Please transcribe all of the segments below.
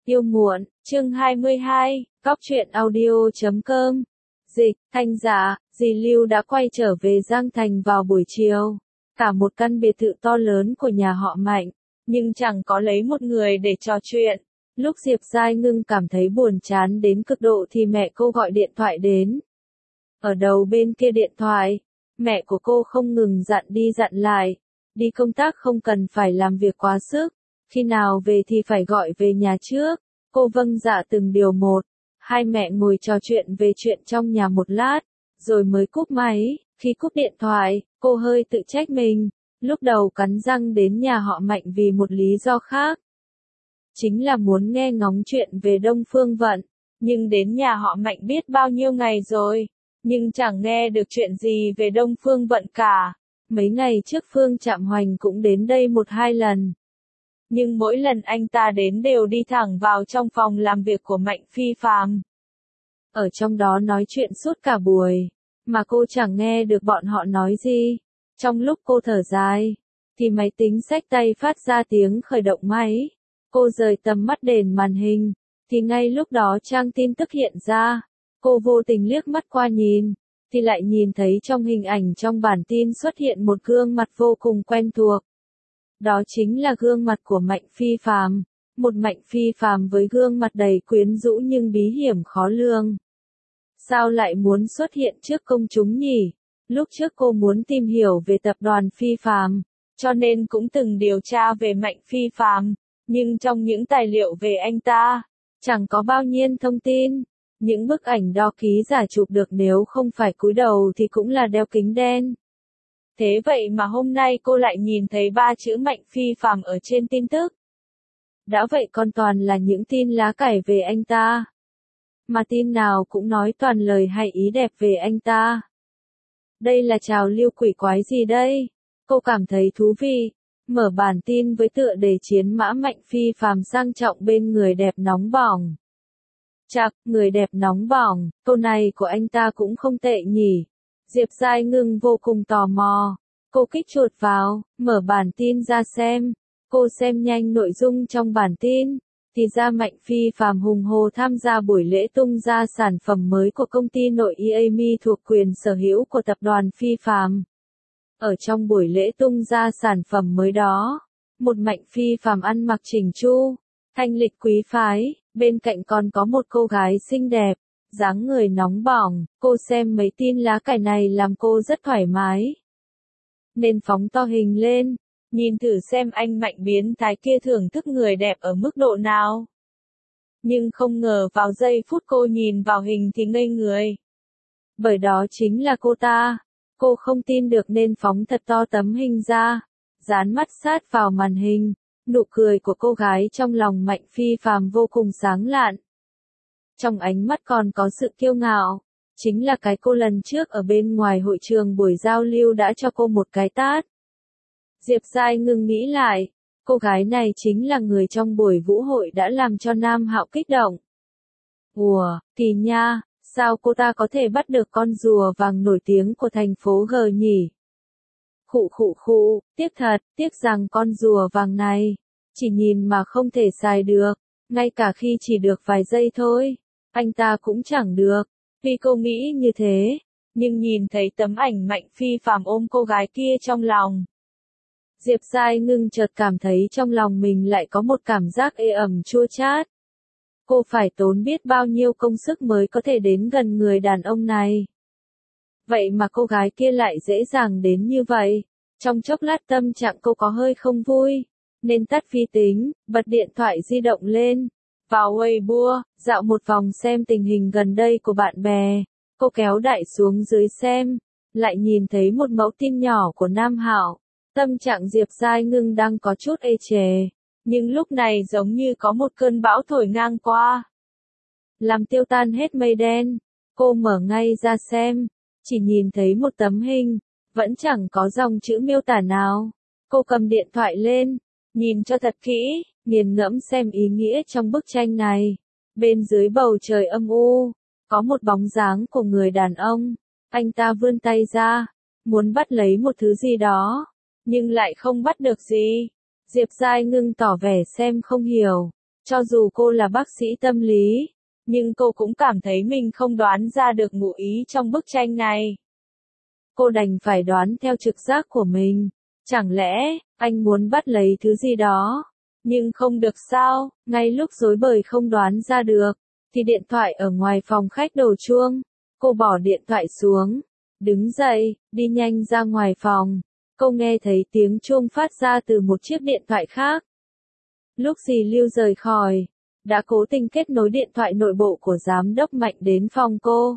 Yêu muộn, chương 22, Góc truyện audio.com. Dịch, Thanh giả, dì Lưu đã quay trở về Giang Thành vào buổi chiều. Cả một căn biệt thự to lớn của nhà họ Mạnh, nhưng chẳng có lấy một người để trò chuyện. Lúc Diệp Giai Ngưng cảm thấy buồn chán đến cực độ thì mẹ cô gọi điện thoại đến. Ở đầu bên kia điện thoại, mẹ của cô không ngừng dặn đi dặn lại. Đi công tác không cần phải làm việc quá sức. Khi nào về thì phải gọi về nhà trước. Cô vâng dạ từng điều một. Hai mẹ ngồi trò chuyện về chuyện trong nhà một lát, rồi mới cúp máy. Khi cúp điện thoại, cô hơi tự trách mình. Lúc đầu cắn răng đến nhà họ Mạnh vì một lý do khác. Chính là muốn nghe ngóng chuyện về Đông Phương Vận. Nhưng đến nhà họ Mạnh biết bao nhiêu ngày rồi. Nhưng chẳng nghe được chuyện gì về Đông Phương Vận cả. Mấy ngày trước Phương Trạm Hoành cũng đến đây 1-2 lần. Nhưng mỗi lần anh ta đến đều đi thẳng vào trong phòng làm việc của Mạnh Phi Phàm. Ở trong đó nói chuyện suốt cả buổi, mà cô chẳng nghe được bọn họ nói gì. Trong lúc cô thở dài, thì máy tính xách tay phát ra tiếng khởi động máy. Cô rời tầm mắt đến màn hình, thì ngay lúc đó trang tin tức hiện ra. Cô vô tình liếc mắt qua nhìn, thì lại nhìn thấy trong hình ảnh trong bản tin xuất hiện một gương mặt vô cùng quen thuộc. Đó chính là gương mặt của Mạnh Phi Phàm, một Mạnh Phi Phàm với gương mặt đầy quyến rũ nhưng bí hiểm khó lường. Sao lại muốn xuất hiện trước công chúng nhỉ? Lúc trước cô muốn tìm hiểu về tập đoàn Phi Phàm, cho nên cũng từng điều tra về Mạnh Phi Phàm, nhưng trong những tài liệu về anh ta, chẳng có bao nhiêu thông tin. Những bức ảnh đo ký giả chụp được nếu không phải cúi đầu thì cũng là đeo kính đen. Thế vậy mà hôm nay cô lại nhìn thấy 3 chữ Mạnh Phi Phàm ở trên tin tức. Đã vậy còn toàn là những tin lá cải về anh ta. Mà tin nào cũng nói toàn lời hay ý đẹp về anh ta. Đây là trào lưu quỷ quái gì đây? Cô cảm thấy thú vị. Mở bản tin với tựa đề chiến mã Mạnh Phi Phàm sang trọng bên người đẹp nóng bỏng. Chạc, người đẹp nóng bỏng, câu này của anh ta cũng không tệ nhỉ. Diệp Giai Ngưng vô cùng tò mò. Cô kích chuột vào, mở bản tin ra xem. Cô xem nhanh nội dung trong bản tin. Thì ra Mạnh Phi Phàm hùng hổ tham gia buổi lễ tung ra sản phẩm mới của công ty nội EAMI thuộc quyền sở hữu của tập đoàn Phi Phàm. Ở trong buổi lễ tung ra sản phẩm mới đó, một Mạnh Phi Phàm ăn mặc chỉnh chu, thanh lịch quý phái, bên cạnh còn có một cô gái xinh đẹp, dáng người nóng bỏng. Cô xem mấy tin lá cải này làm cô rất thoải mái. Nên phóng to hình lên, nhìn thử xem anh Mạnh biến thái kia thưởng thức người đẹp ở mức độ nào. Nhưng không ngờ vào giây phút cô nhìn vào hình thì ngây người. Bởi đó chính là cô ta. Cô không tin được nên phóng thật to tấm hình ra, dán mắt sát vào màn hình. Nụ cười của cô gái trong lòng Mạnh Phi Phàm vô cùng sáng lạn. Trong ánh mắt còn có sự kiêu ngạo. Chính là cái cô lần trước ở bên ngoài hội trường buổi giao lưu đã cho cô một cái tát. Diệp Giai Ngưng nghĩ lại, cô gái này chính là người trong buổi vũ hội đã làm cho Nam Hạo kích động. Ủa, kỳ nha, sao cô ta có thể bắt được con rùa vàng nổi tiếng của thành phố G nhỉ? Khụ, tiếc thật, tiếc rằng con rùa vàng này, chỉ nhìn mà không thể xài được, ngay cả khi chỉ được vài giây thôi, anh ta cũng chẳng được. Vì cô nghĩ như thế, nhưng nhìn thấy tấm ảnh Mạnh Phi Phàm ôm cô gái kia trong lòng. Diệp Giai Ngưng chợt cảm thấy trong lòng mình lại có một cảm giác ê ẩm chua chát. Cô phải tốn biết bao nhiêu công sức mới có thể đến gần người đàn ông này. Vậy mà cô gái kia lại dễ dàng đến như vậy. Trong chốc lát tâm trạng cô có hơi không vui, nên tắt vi tính, bật điện thoại di động lên. Vào Weibo, dạo một vòng xem tình hình gần đây của bạn bè. Cô kéo đại xuống dưới xem, lại nhìn thấy một mẫu tin nhỏ của Nam Hạo. Tâm trạng Diệp Giai Ngưng đang có chút ê chề, nhưng lúc này giống như có một cơn bão thổi ngang qua, làm tiêu tan hết mây đen. Cô mở ngay ra xem, chỉ nhìn thấy một tấm hình, vẫn chẳng có dòng chữ miêu tả nào. Cô cầm điện thoại lên, nhìn cho thật kỹ, nghiền ngẫm xem ý nghĩa trong bức tranh này. Bên dưới bầu trời âm u, có một bóng dáng của người đàn ông. Anh ta vươn tay ra, muốn bắt lấy một thứ gì đó, nhưng lại không bắt được gì. Diệp Giai Ngưng tỏ vẻ xem không hiểu. Cho dù cô là bác sĩ tâm lý, nhưng cô cũng cảm thấy mình không đoán ra được ngụ ý trong bức tranh này. Cô đành phải đoán theo trực giác của mình. Chẳng lẽ, anh muốn bắt lấy thứ gì đó? Nhưng không được sao, ngay lúc rối bời không đoán ra được, thì điện thoại ở ngoài phòng khách đổ chuông. Cô bỏ điện thoại xuống, đứng dậy, đi nhanh ra ngoài phòng. Cô nghe thấy tiếng chuông phát ra từ một chiếc điện thoại khác. Lúc dì Lưu rời khỏi, đã cố tình kết nối điện thoại nội bộ của giám đốc Mạnh đến phòng cô.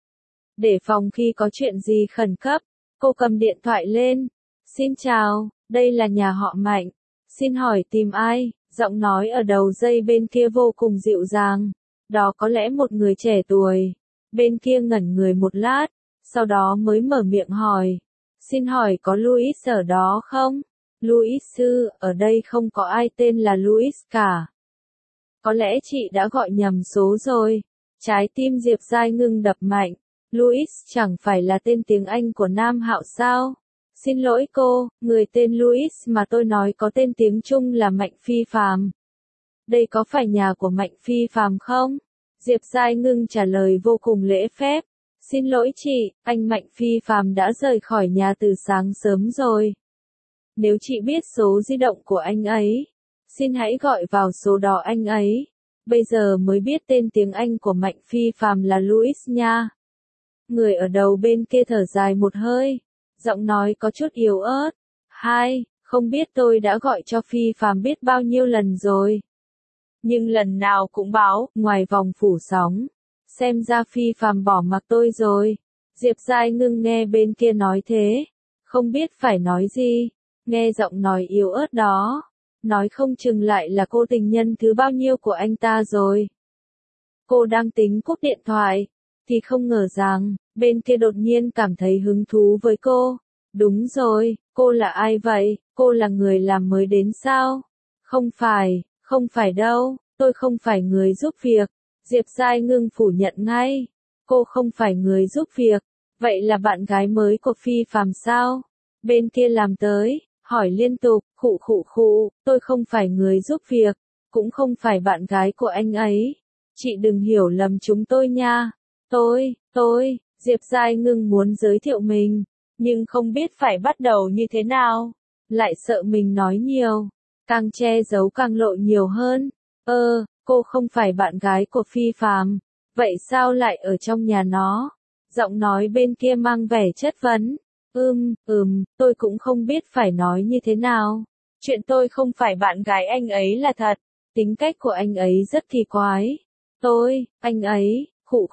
Để phòng khi có chuyện gì khẩn cấp, cô cầm điện thoại lên. Xin chào, đây là nhà họ Mạnh. Xin hỏi tìm ai? Giọng nói ở đầu dây bên kia vô cùng dịu dàng. Đó có lẽ một người trẻ tuổi. Bên kia ngẩn người một lát, sau đó mới mở miệng hỏi. Xin hỏi có Louis ở đó không? Louis sư, ở đây không có ai tên là Louis cả. Có lẽ chị đã gọi nhầm số rồi. Trái tim Diệp Giai ngưng đập mạnh. Louis chẳng phải là tên tiếng Anh của Nam Hạo sao? Xin lỗi cô, người tên Louis mà tôi nói có tên tiếng Trung là Mạnh Phi Phàm. Đây có phải nhà của Mạnh Phi Phàm không? Diệp Giai ngưng trả lời vô cùng lễ phép. Xin lỗi chị, anh Mạnh Phi Phàm đã rời khỏi nhà từ sáng sớm rồi. Nếu chị biết số di động của anh ấy, xin hãy gọi vào số đó anh ấy. Bây giờ mới biết tên tiếng Anh của Mạnh Phi Phàm là Louis nha. Người ở đầu bên kia thở dài một hơi, giọng nói có chút yếu ớt. Hai, không biết tôi đã gọi cho Phi Phàm biết bao nhiêu lần rồi. Nhưng lần nào cũng báo, ngoài vòng phủ sóng. Xem ra Phi Phàm bỏ mặc tôi rồi. Diệp Giai ngưng nghe bên kia nói thế. Không biết phải nói gì. Nghe giọng nói yếu ớt đó. Nói không chừng lại là cô tình nhân thứ bao nhiêu của anh ta rồi. Cô đang tính cúp điện thoại. Thì không ngờ rằng, bên kia đột nhiên cảm thấy hứng thú với cô. Đúng rồi, cô là ai vậy? Cô là người làm mới đến sao? Không phải đâu, tôi không phải người giúp việc. Diệp Giai ngưng phủ nhận ngay. Cô không phải người giúp việc. Vậy là bạn gái mới của Phi Phàm sao? Bên kia làm tới, hỏi liên tục, khụ, tôi không phải người giúp việc, cũng không phải bạn gái của anh ấy. Chị đừng hiểu lầm chúng tôi nha. Tôi, Diệp Giai ngưng muốn giới thiệu mình, nhưng không biết phải bắt đầu như thế nào. Lại sợ mình nói nhiều, càng che giấu càng lộ nhiều hơn. Cô không phải bạn gái của Phi Phàm, vậy sao lại ở trong nhà nó? Giọng nói bên kia mang vẻ chất vấn. Tôi cũng không biết phải nói như thế nào. Chuyện tôi không phải bạn gái anh ấy là thật. Tính cách của anh ấy rất kỳ quái. Anh ấy,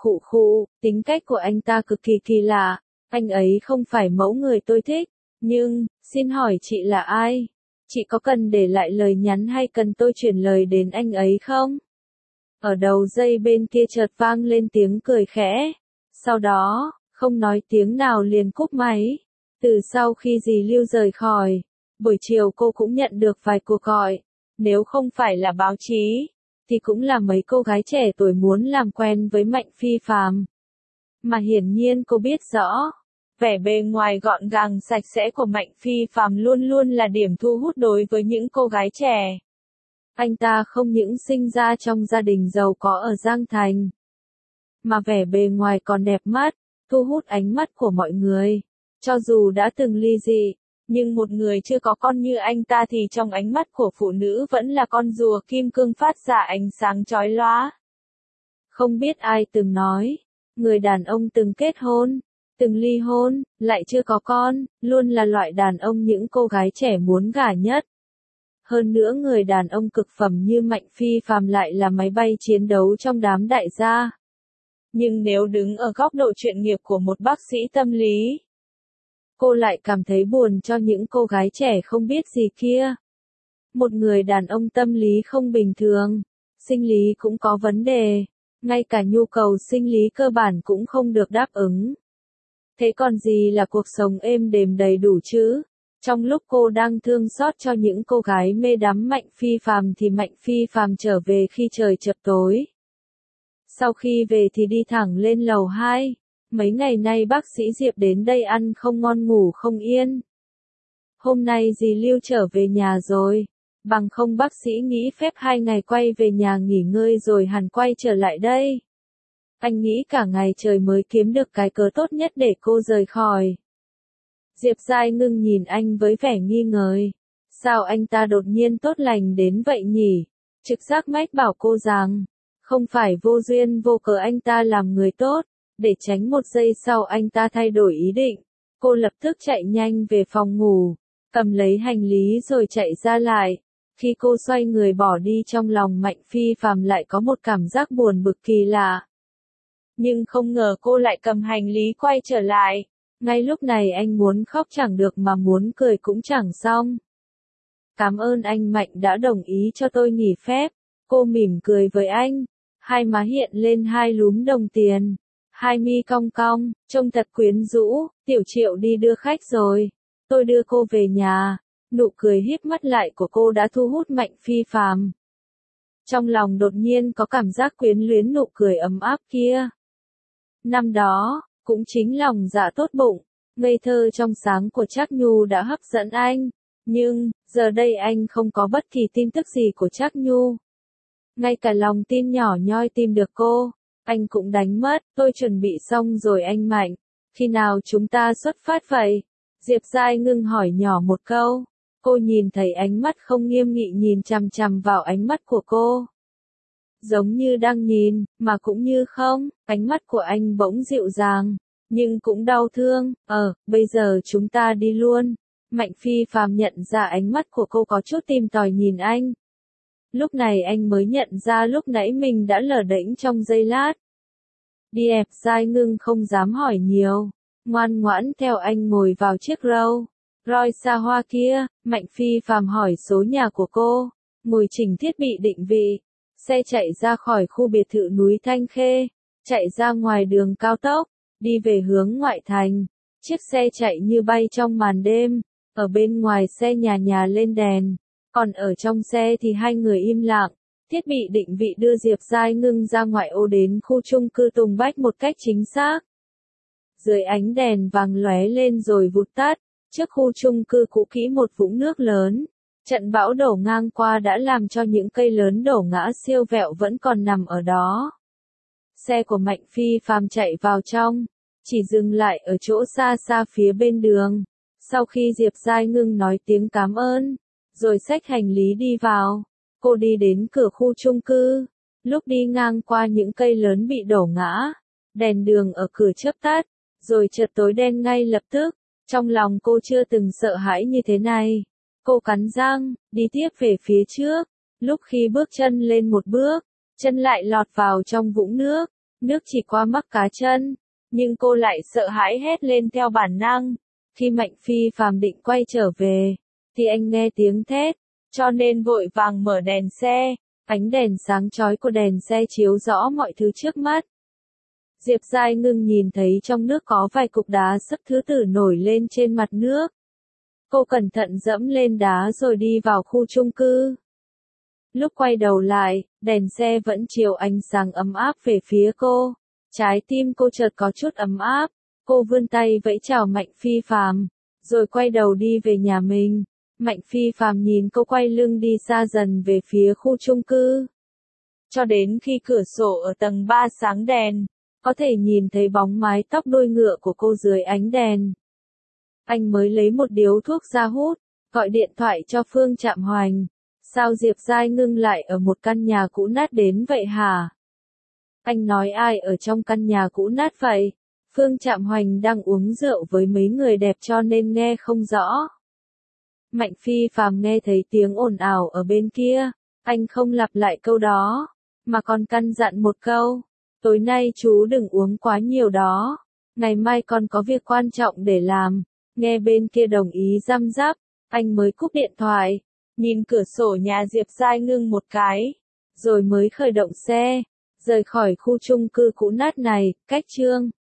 tính cách của anh ta cực kỳ kỳ lạ. Anh ấy không phải mẫu người tôi thích. Nhưng, xin hỏi chị là ai? Chị có cần để lại lời nhắn hay cần tôi chuyển lời đến anh ấy không? Ở đầu dây bên kia chợt vang lên tiếng cười khẽ. Sau đó, không nói tiếng nào liền cúp máy. Từ sau khi dì Lưu rời khỏi, buổi chiều cô cũng nhận được vài cuộc gọi. Nếu không phải là báo chí, thì cũng là mấy cô gái trẻ tuổi muốn làm quen với Mạnh Phi Phàm. Mà hiển nhiên cô biết rõ, vẻ bề ngoài gọn gàng sạch sẽ của Mạnh Phi Phàm luôn luôn là điểm thu hút đối với những cô gái trẻ. Anh ta không những sinh ra trong gia đình giàu có ở Giang Thành, mà vẻ bề ngoài còn đẹp mắt, thu hút ánh mắt của mọi người. Cho dù đã từng ly dị, nhưng một người chưa có con như anh ta thì trong ánh mắt của phụ nữ vẫn là con rùa kim cương phát ra ánh sáng chói lóa. Không biết ai từng nói, người đàn ông từng kết hôn, từng ly hôn, lại chưa có con, luôn là loại đàn ông những cô gái trẻ muốn gả nhất. Hơn nữa người đàn ông cực phẩm như Mạnh Phi Phàm lại là máy bay chiến đấu trong đám đại gia. Nhưng nếu đứng ở góc độ chuyên nghiệp của một bác sĩ tâm lý, cô lại cảm thấy buồn cho những cô gái trẻ không biết gì kia. Một người đàn ông tâm lý không bình thường, sinh lý cũng có vấn đề, ngay cả nhu cầu sinh lý cơ bản cũng không được đáp ứng. Thế còn gì là cuộc sống êm đềm đầy đủ chứ? Trong lúc cô đang thương xót cho những cô gái mê đắm Mạnh Phi Phàm thì Mạnh Phi Phàm trở về khi trời chập tối. Sau khi về thì đi thẳng lên lầu 2. Mấy ngày nay bác sĩ Diệp đến đây ăn không ngon ngủ không yên. Hôm nay dì Lưu trở về nhà rồi. Bằng không bác sĩ nghĩ phép 2 ngày quay về nhà nghỉ ngơi rồi hẳn quay trở lại đây. Anh nghĩ cả ngày trời mới kiếm được cái cớ tốt nhất để cô rời khỏi. Diệp Giai Ngưng nhìn anh với vẻ nghi ngờ. Sao anh ta đột nhiên tốt lành đến vậy nhỉ? Trực giác mách bảo cô rằng, không phải vô duyên vô cớ anh ta làm người tốt, để tránh một giây sau anh ta thay đổi ý định. Cô lập tức chạy nhanh về phòng ngủ, cầm lấy hành lý rồi chạy ra lại. Khi cô xoay người bỏ đi trong lòng Mạnh Phi Phàm lại có một cảm giác buồn bực kỳ lạ. Nhưng không ngờ cô lại cầm hành lý quay trở lại. Ngay lúc này anh muốn khóc chẳng được mà muốn cười cũng chẳng xong. Cảm ơn anh Mạnh đã đồng ý cho tôi nghỉ phép. Cô mỉm cười với anh. Hai má hiện lên 2 lúm đồng tiền. Hai mi cong cong, trông thật quyến rũ. Tiểu Triệu đi đưa khách rồi. Tôi đưa cô về nhà. Nụ cười híp mắt lại của cô đã thu hút Mạnh Phi Phàm. Trong lòng đột nhiên có cảm giác quyến luyến nụ cười ấm áp kia. Năm đó, cũng chính lòng dạ tốt bụng, ngây thơ trong sáng của Trác Nhu đã hấp dẫn anh. Nhưng, giờ đây anh không có bất kỳ tin tức gì của Trác Nhu. Ngay cả lòng tin nhỏ nhoi tìm được cô, anh cũng đánh mất. Tôi chuẩn bị xong rồi anh Mạnh. Khi nào chúng ta xuất phát vậy? Diệp Giai Ngưng hỏi nhỏ một câu. Cô nhìn thấy ánh mắt không nghiêm nghị nhìn chằm chằm vào ánh mắt của cô. Giống như đang nhìn, mà cũng như không, ánh mắt của anh bỗng dịu dàng, nhưng cũng đau thương. Bây giờ chúng ta đi luôn. Mạnh Phi Phàm nhận ra ánh mắt của cô có chút tìm tòi nhìn anh. Lúc này anh mới nhận ra lúc nãy mình đã lờ đễnh trong giây lát. Diệp Giai Ngưng không dám hỏi nhiều, ngoan ngoãn theo anh ngồi vào chiếc Rolls xa hoa kia. Mạnh Phi Phàm hỏi số nhà của cô, ngồi chỉnh thiết bị định vị. Xe chạy ra khỏi khu biệt thự núi Thanh Khê, chạy ra ngoài đường cao tốc, đi về hướng ngoại thành. Chiếc xe chạy như bay trong màn đêm, ở bên ngoài xe nhà nhà lên đèn, còn ở trong xe thì hai người im lặng. Thiết bị định vị đưa Diệp Giai Ngưng ra ngoại ô đến khu chung cư Tùng Bách một cách chính xác. Dưới ánh đèn vàng lóe lên rồi vụt tắt, trước khu chung cư cũ kỹ một vũng nước lớn. Trận bão đổ ngang qua đã làm cho những cây lớn đổ ngã siêu vẹo vẫn còn nằm ở đó. Xe của Mạnh Phi Phàm chạy vào trong, chỉ dừng lại ở chỗ xa xa phía bên đường. Sau khi Diệp Giai Ngưng nói tiếng cảm ơn, rồi xách hành lý đi vào, cô đi đến cửa khu chung cư. Lúc đi ngang qua những cây lớn bị đổ ngã, đèn đường ở cửa chớp tắt, rồi chợt tối đen ngay lập tức. Trong lòng cô chưa từng sợ hãi như thế này. Cô cắn răng, đi tiếp về phía trước. Lúc khi bước chân lên một bước, chân lại lọt vào trong vũng nước. Nước chỉ qua mắc cá chân, nhưng cô lại sợ hãi hét lên theo bản năng. Khi Mạnh Phi Phàm định quay trở về, thì anh nghe tiếng thét, cho nên vội vàng mở đèn xe. Ánh đèn sáng chói của đèn xe chiếu rõ mọi thứ trước mắt. Diệp Giai Ngưng nhìn thấy trong nước có vài cục đá xấp thứ tử nổi lên trên mặt nước. Cô cẩn thận dẫm lên đá rồi đi vào khu chung cư. Lúc quay đầu lại, đèn xe vẫn chiếu ánh sáng ấm áp về phía cô. Trái tim cô chợt có chút ấm áp. Cô vươn tay vẫy chào Mạnh Phi Phàm, rồi quay đầu đi về nhà mình. Mạnh Phi Phàm nhìn cô quay lưng đi xa dần về phía khu chung cư. Cho đến khi cửa sổ ở tầng 3 sáng đèn, có thể nhìn thấy bóng mái tóc đuôi ngựa của cô dưới ánh đèn. Anh mới lấy một điếu thuốc ra hút, gọi điện thoại cho Phương Trạm Hoành. Sao Diệp Giai Ngưng lại ở một căn nhà cũ nát đến vậy hả? Anh nói ai ở trong căn nhà cũ nát vậy? Phương Trạm Hoành đang uống rượu với mấy người đẹp cho nên nghe không rõ. Mạnh Phi Phàm nghe thấy tiếng ồn ào ở bên kia, anh không lặp lại câu đó, mà còn căn dặn một câu. Tối nay chú đừng uống quá nhiều đó, ngày mai còn có việc quan trọng để làm. Nghe bên kia đồng ý răm rắp, anh mới cúp điện thoại, nhìn cửa sổ nhà Diệp Giai Ngưng một cái, rồi mới khởi động xe, rời khỏi khu chung cư cũ nát này. Cách chương